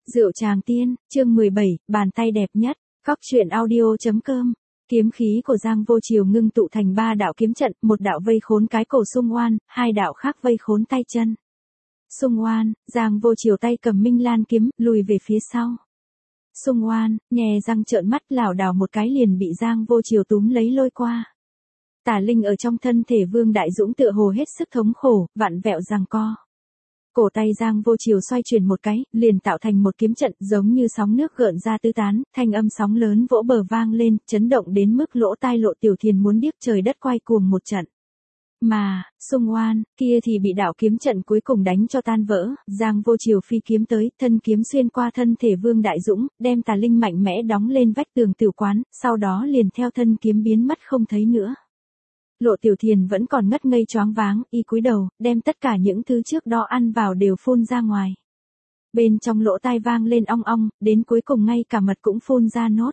Rượu Tràng Tiên, chương 17, bàn tay đẹp nhất, Cóc truyện audio.com. Kiếm khí của Giang Vô Chiều ngưng tụ thành 3 đạo kiếm trận, một đạo vây khốn cái cổ Sung Oan, 2 đạo khác vây khốn tay chân. Sung Oan, Giang Vô Chiều tay cầm Minh Lan kiếm, lùi về phía sau. Sung Oan, nhè răng trợn mắt lảo đảo một cái liền bị Giang Vô Chiều túm lấy lôi qua. Tà linh ở trong thân thể Vương Đại Dũng tựa hồ hết sức thống khổ, vặn vẹo giằng co. Cổ tay Giang Vô Chiều xoay chuyển một cái, liền tạo thành một kiếm trận giống như sóng nước gợn ra tứ tán, thanh âm sóng lớn vỗ bờ vang lên, chấn động đến mức lỗ tai Lộ Tiểu Thiền muốn điếc trời đất quay cuồng một trận. Mà, Sung Oan, kia thì bị đạo kiếm trận cuối cùng đánh cho tan vỡ, Giang Vô Chiều phi kiếm tới, thân kiếm xuyên qua thân thể Vương Đại Dũng, đem tà linh mạnh mẽ đóng lên vách tường tiểu quán, sau đó liền theo thân kiếm biến mất không thấy nữa. Lộ Tiểu Thiền vẫn còn ngất ngây choáng váng, y cúi đầu, đem tất cả những thứ trước đó ăn vào đều phun ra ngoài. Bên trong lỗ tai vang lên ong ong, đến cuối cùng ngay cả mật cũng phun ra nốt.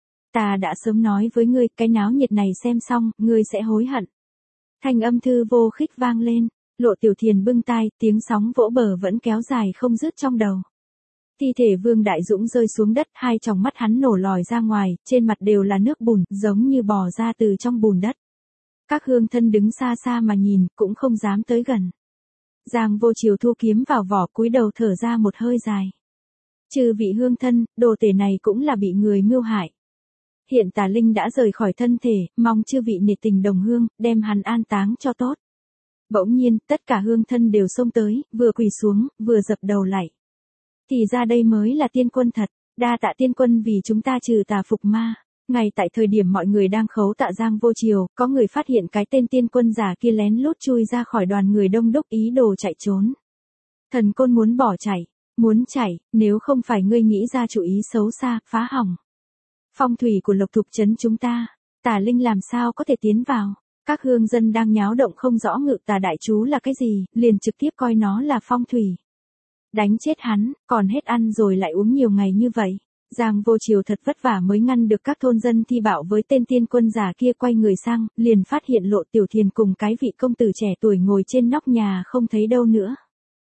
Ta đã sớm nói với ngươi, cái náo nhiệt này xem xong, ngươi sẽ hối hận. Thanh âm Thư Vô Khích vang lên, Lộ Tiểu Thiền bưng tai, tiếng sóng vỗ bờ vẫn kéo dài không dứt trong đầu. Thi thể Vương Đại Dũng rơi xuống đất, hai tròng mắt hắn nổ lòi ra ngoài, trên mặt đều là nước bùn, giống như bò ra từ trong bùn đất. Các hương thân đứng xa xa mà nhìn, cũng không dám tới gần. Giang Vô Chiều thu kiếm vào vỏ, cúi đầu thở ra một hơi dài. Chư vị hương thân, đồ tể này cũng là bị người mưu hại. Hiện tà linh đã rời khỏi thân thể, mong chư vị nể tình đồng hương, đem hắn an táng cho tốt. Bỗng nhiên, tất cả hương thân đều xông tới, vừa quỳ xuống, vừa dập đầu lạy. Thì ra đây mới là tiên quân thật, đa tạ tiên quân vì chúng ta trừ tà phục ma. Ngay tại thời điểm mọi người đang khấu tạ Giang Vô Chiều, có người phát hiện cái tên tiên quân giả kia lén lút chui ra khỏi đoàn người đông đúc ý đồ chạy trốn. Thần côn muốn bỏ muốn chạy, nếu không phải ngươi nghĩ ra chủ ý xấu xa, phá hỏng phong thủy của Lộc Thục trấn chúng ta, tà linh làm sao có thể tiến vào. Các hương dân đang nháo động không rõ ngự tà đại chú là cái gì, liền trực tiếp coi nó là phong thủy. Đánh chết hắn, còn hết ăn rồi lại uống nhiều ngày như vậy. Giang Vô Chiều thật vất vả mới ngăn được các thôn dân thi bạo với tên tiên quân giả kia, quay người sang, liền phát hiện Lộ Tiểu Thiền cùng cái vị công tử trẻ tuổi ngồi trên nóc nhà không thấy đâu nữa.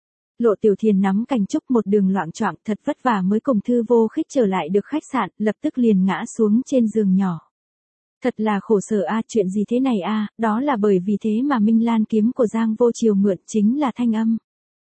Lộ Tiểu Thiền nắm cành trúc một đường loạng choạng, thật vất vả mới cùng Thư Vô Khích trở lại được khách sạn, lập tức liền ngã xuống trên giường nhỏ. Thật là khổ sở a, chuyện gì thế này a, đó là bởi vì thế mà Minh Lan kiếm của Giang Vô Chiều mượn chính là thanh âm.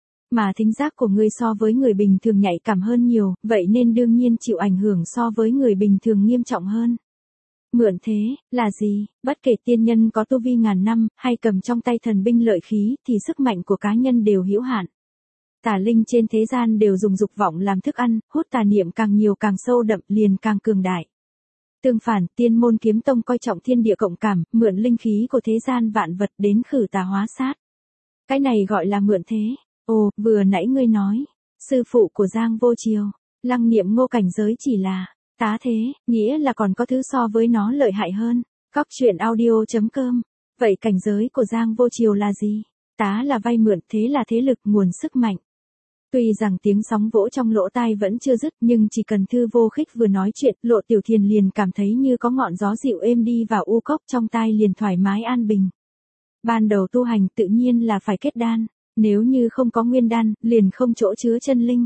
Mà thính giác của ngươi so với người bình thường nhạy cảm hơn nhiều, vậy nên đương nhiên chịu ảnh hưởng so với người bình thường nghiêm trọng hơn. Mượn thế, là gì, bất kể tiên nhân có tu vi ngàn năm, hay cầm trong tay thần binh lợi khí, thì sức mạnh của cá nhân đều hữu hạn. Tà linh trên thế gian đều dùng dục vọng làm thức ăn, hút tà niệm càng nhiều càng sâu đậm liền càng cường đại. Tương phản, tiên môn kiếm tông coi trọng thiên địa cộng cảm, mượn linh khí của thế gian vạn vật đến khử tà hóa sát. Cái này gọi là mượn thế. Ồ, vừa nãy ngươi nói, sư phụ của Giang Vô Chiều, Lăng Niệm Ngô cảnh giới chỉ là tá thế, nghĩa là còn có thứ so với nó lợi hại hơn. Cóc truyện audio.com. Vậy cảnh giới của Giang Vô Chiều là gì? Tá là vay mượn, thế là thế lực, nguồn sức mạnh. Tuy rằng tiếng sóng vỗ trong lỗ tai vẫn chưa dứt, nhưng chỉ cần Thư Vô Khích vừa nói chuyện, Lộ Tiểu Thiền liền cảm thấy như có ngọn gió dịu êm đi vào u cốc, trong tai liền thoải mái an bình. Ban đầu tu hành tự nhiên là phải kết đan. Nếu như không có nguyên đan, liền không chỗ chứa chân linh.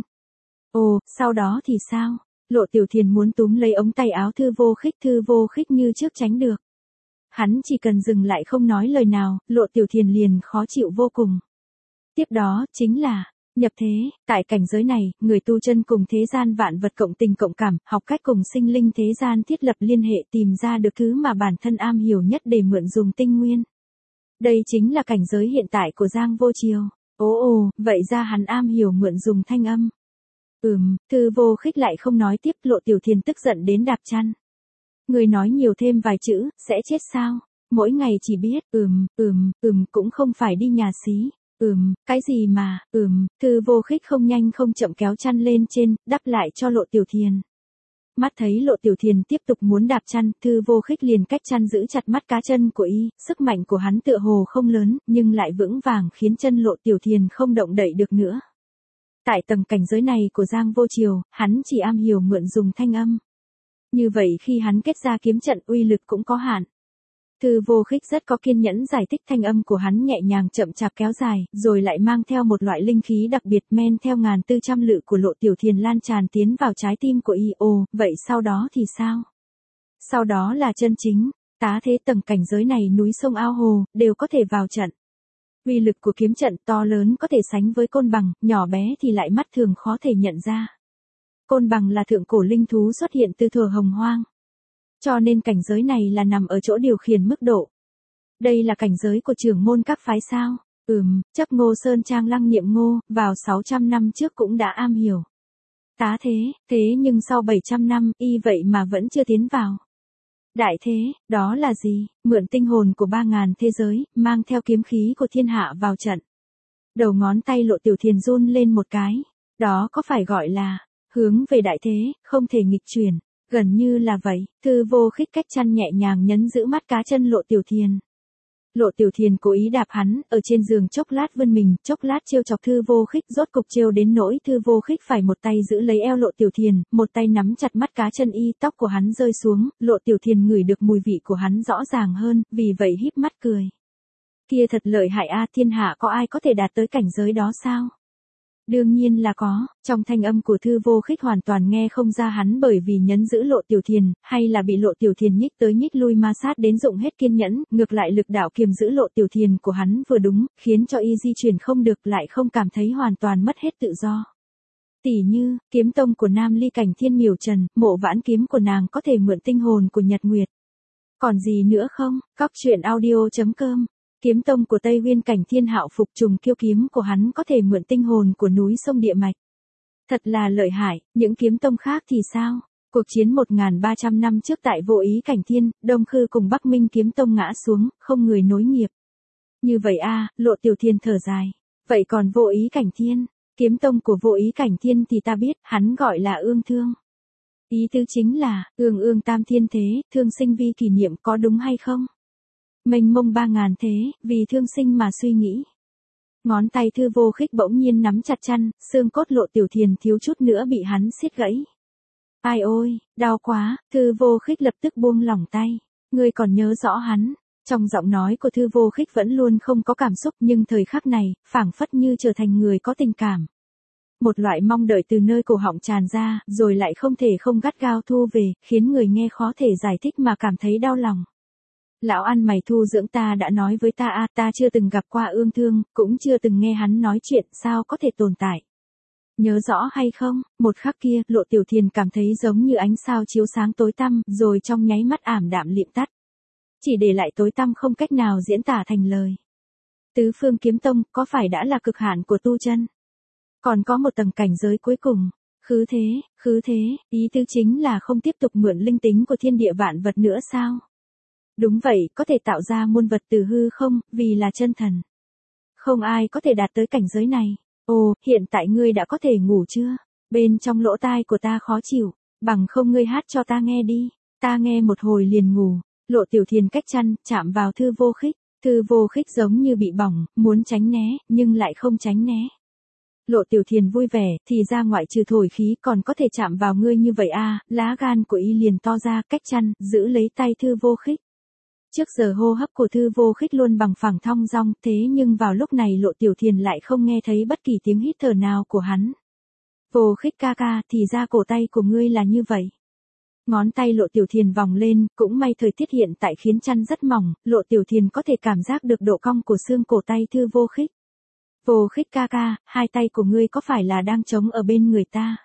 Ồ, sau đó thì sao? Lộ Tiểu Thiền muốn túm lấy ống tay áo Thư Vô Khích như trước tránh được. Hắn chỉ cần dừng lại không nói lời nào, Lộ Tiểu Thiền liền khó chịu vô cùng. Tiếp đó, chính là nhập thế. Tại cảnh giới này, người tu chân cùng thế gian vạn vật cộng tình cộng cảm, học cách cùng sinh linh thế gian thiết lập liên hệ, tìm ra được thứ mà bản thân am hiểu nhất để mượn dùng tinh nguyên. Đây chính là cảnh giới hiện tại của Giang Vô Chiều. Ồ, vậy ra hắn am hiểu mượn dùng thanh âm. Thư Vô Khích lại không nói tiếp, Lộ Tiểu Thiền tức giận đến đạp chăn. Người nói nhiều thêm vài chữ, sẽ chết sao? Mỗi ngày chỉ biết, cũng không phải đi nhà xí. Cái gì mà, Thư Vô Khích không nhanh không chậm kéo chăn lên trên, đắp lại cho Lộ Tiểu Thiền. Mắt thấy Lộ Tiểu Thiền tiếp tục muốn đạp chăn, Thư Vô Khích liền cách chăn giữ chặt mắt cá chân của y, sức mạnh của hắn tựa hồ không lớn, nhưng lại vững vàng khiến chân Lộ Tiểu Thiền không động đậy được nữa. Tại tầng cảnh giới này của Giang Vô Chiều, hắn chỉ am hiểu mượn dùng thanh âm. Như vậy khi hắn kết ra kiếm trận uy lực cũng có hạn. Thư Vô Khích rất có kiên nhẫn giải thích, thanh âm của hắn nhẹ nhàng chậm chạp kéo dài, rồi lại mang theo một loại linh khí đặc biệt, men theo 1400 lự của Lộ Tiểu Thiền lan tràn tiến vào trái tim của y. Ồ, vậy sau đó thì sao? Sau đó là chân chính, tá thế tầng cảnh giới này, núi sông ao hồ, đều có thể vào trận. Uy lực của kiếm trận to lớn có thể sánh với côn bằng, nhỏ bé thì lại mắt thường khó thể nhận ra. Côn bằng là thượng cổ linh thú xuất hiện từ thuở Hồng Hoang. Cho nên cảnh giới này là nằm ở chỗ điều khiển mức độ. Đây là cảnh giới của trưởng môn các phái sao? Chấp Ngô Sơn Trang Lăng Niệm Ngô, vào 600 năm trước cũng đã am hiểu. Tá thế nhưng sau 700 năm, y vậy mà vẫn chưa tiến vào. Đại thế, đó là gì? Mượn tinh hồn của 3000 thế giới, mang theo kiếm khí của thiên hạ vào trận. Đầu ngón tay Lộ Tiểu Thiền run lên một cái. Đó có phải gọi là hướng về đại thế, không thể nghịch chuyển. Gần như là vậy, Thư Vô Khích cách chăn nhẹ nhàng nhấn giữ mắt cá chân Lộ Tiểu Thiền. Lộ Tiểu Thiền cố ý đạp hắn, ở trên giường chốc lát vươn mình, chốc lát trêu chọc Thư Vô Khích, rốt cục trêu đến nỗi Thư Vô Khích phải một tay giữ lấy eo Lộ Tiểu Thiền, một tay nắm chặt mắt cá chân y, tóc của hắn rơi xuống, Lộ Tiểu Thiền ngửi được mùi vị của hắn rõ ràng hơn, vì vậy híp mắt cười. Kia thật lợi hại a, thiên hạ có ai có thể đạt tới cảnh giới đó sao? Đương nhiên là có, trong thanh âm của Thư Vô Khích hoàn toàn nghe không ra hắn bởi vì nhấn giữ Lộ Tiểu Thiền, hay là bị Lộ Tiểu Thiền nhích tới nhích lui ma sát đến dụng hết kiên nhẫn, ngược lại lực đạo kiềm giữ Lộ Tiểu Thiền của hắn vừa đúng, khiến cho y di chuyển không được, lại không cảm thấy hoàn toàn mất hết tự do. Tỉ như, kiếm tông của Nam Ly Cảnh Thiên Miểu Trần, Mộ Vãn kiếm của nàng có thể mượn tinh hồn của Nhật Nguyệt. Còn gì nữa không? Coctruyện.audio.com Kiếm tông của Tây Nguyên Cảnh Thiên Hạo Phục Trùng Kiêu kiếm của hắn có thể mượn tinh hồn của núi sông địa mạch. Thật là lợi hại, những kiếm tông khác thì sao? Cuộc chiến 1300 năm trước tại Vô Ý Cảnh Thiên, Đông Khư cùng Bắc Minh kiếm tông ngã xuống, không người nối nghiệp. Như vậy a, Lộ Tiểu Thiền thở dài. Vậy còn Vô Ý Cảnh Thiên, kiếm tông của Vô Ý Cảnh Thiên thì ta biết, hắn gọi là Ương Thương. Ý tứ chính là, ương ương tam thiên thế, thương sinh vi kỷ niệm, có đúng hay không? Mênh mông 3000 thế, vì thương sinh mà suy nghĩ. Ngón tay Thư Vô Khích bỗng nhiên nắm chặt chăn, xương cốt Lộ Tiểu Thiền thiếu chút nữa bị hắn siết gãy. Ai ôi, đau quá, Thư Vô Khích lập tức buông lỏng tay. Ngươi còn nhớ rõ hắn. Trong giọng nói của Thư Vô Khích vẫn luôn không có cảm xúc, nhưng thời khắc này, phảng phất như trở thành người có tình cảm. Một loại mong đợi từ nơi cổ họng tràn ra, rồi lại không thể không gắt gao thu về, khiến người nghe khó thể giải thích mà cảm thấy đau lòng. Lão ăn mày thu dưỡng ta đã nói với ta ta chưa từng gặp qua Ương Thương, cũng chưa từng nghe hắn nói chuyện, sao có thể tồn tại. Nhớ rõ hay không, một khắc kia, Lộ Tiểu Thiền cảm thấy giống như ánh sao chiếu sáng tối tăm, rồi trong nháy mắt ảm đạm liệm tắt. Chỉ để lại tối tăm không cách nào diễn tả thành lời. Tứ phương kiếm tông, có phải đã là cực hạn của tu chân? Còn có một tầng cảnh giới cuối cùng. Khứ thế, ý tứ chính là không tiếp tục mượn linh tính của thiên địa vạn vật nữa sao? Đúng vậy, có thể tạo ra muôn vật từ hư không, vì là chân thần. Không ai có thể đạt tới cảnh giới này. Ồ, hiện tại ngươi đã có thể ngủ chưa? Bên trong lỗ tai của ta khó chịu, bằng không ngươi hát cho ta nghe đi. Ta nghe một hồi liền ngủ. Lộ Tiểu Thiền cách chăn, chạm vào Thư Vô Khích. Thư Vô Khích giống như bị bỏng, muốn tránh né, nhưng lại không tránh né. Lộ Tiểu Thiền vui vẻ, thì ra ngoại trừ thổi khí còn có thể chạm vào ngươi như vậy a, lá gan của y liền to ra, cách chăn, giữ lấy tay Thư Vô Khích. Trước giờ hô hấp của Thư Vô Khích luôn bằng phẳng thong dong, thế nhưng vào lúc này Lộ Tiểu Thiền lại không nghe thấy bất kỳ tiếng hít thở nào của hắn. Vô Khích ca ca, thì ra cổ tay của ngươi là như vậy. Ngón tay Lộ Tiểu Thiền vòng lên, cũng may thời tiết hiện tại khiến chăn rất mỏng, Lộ Tiểu Thiền có thể cảm giác được độ cong của xương cổ tay Thư Vô Khích. Vô Khích ca ca, hai tay của ngươi có phải là đang chống ở bên người ta?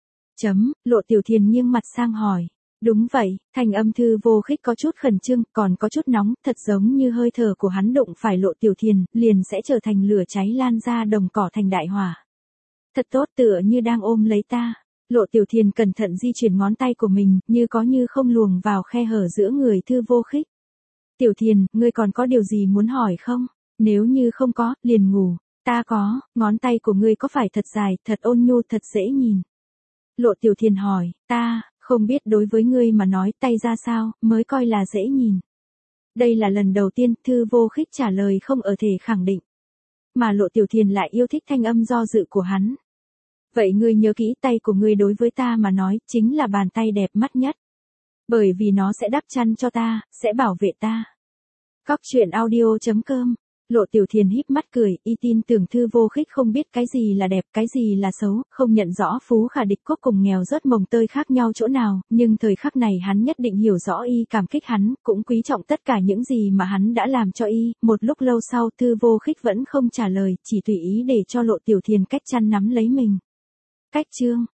Lộ Tiểu Thiền nghiêng mặt sang hỏi. Đúng vậy, thanh âm Thư Vô Khích có chút khẩn trương, còn có chút nóng, thật giống như hơi thở của hắn đụng phải Lộ Tiểu Thiền, liền sẽ trở thành lửa cháy lan ra đồng cỏ thành đại hỏa. Thật tốt, tựa như đang ôm lấy ta. Lộ Tiểu Thiền cẩn thận di chuyển ngón tay của mình, như có như không luồng vào khe hở giữa người Thư Vô Khích. Tiểu Thiền, ngươi còn có điều gì muốn hỏi không? Nếu như không có, liền ngủ. Ta có, ngón tay của ngươi có phải thật dài, thật ôn nhu, thật dễ nhìn? Lộ Tiểu Thiền hỏi, ta, không biết đối với ngươi mà nói tay ra sao, mới coi là dễ nhìn. Đây là lần đầu tiên Thư Vô Khích trả lời không ở thể khẳng định. Mà Lộ Tiểu Thiền lại yêu thích thanh âm do dự của hắn. Vậy ngươi nhớ kỹ, tay của ngươi đối với ta mà nói, chính là bàn tay đẹp mắt nhất. Bởi vì nó sẽ đắp chăn cho ta, sẽ bảo vệ ta. Cóc truyện audio.com. Lộ Tiểu Thiền híp mắt cười, y tin tưởng Thư Vô Khích không biết cái gì là đẹp, cái gì là xấu, không nhận rõ Phú Khả Địch Quốc cùng nghèo rớt mồng tơi khác nhau chỗ nào, nhưng thời khắc này hắn nhất định hiểu rõ y cảm kích hắn, cũng quý trọng tất cả những gì mà hắn đã làm cho y. Một lúc lâu sau Thư Vô Khích vẫn không trả lời, chỉ tùy ý để cho Lộ Tiểu Thiền cách chăn nắm lấy mình. Cách chương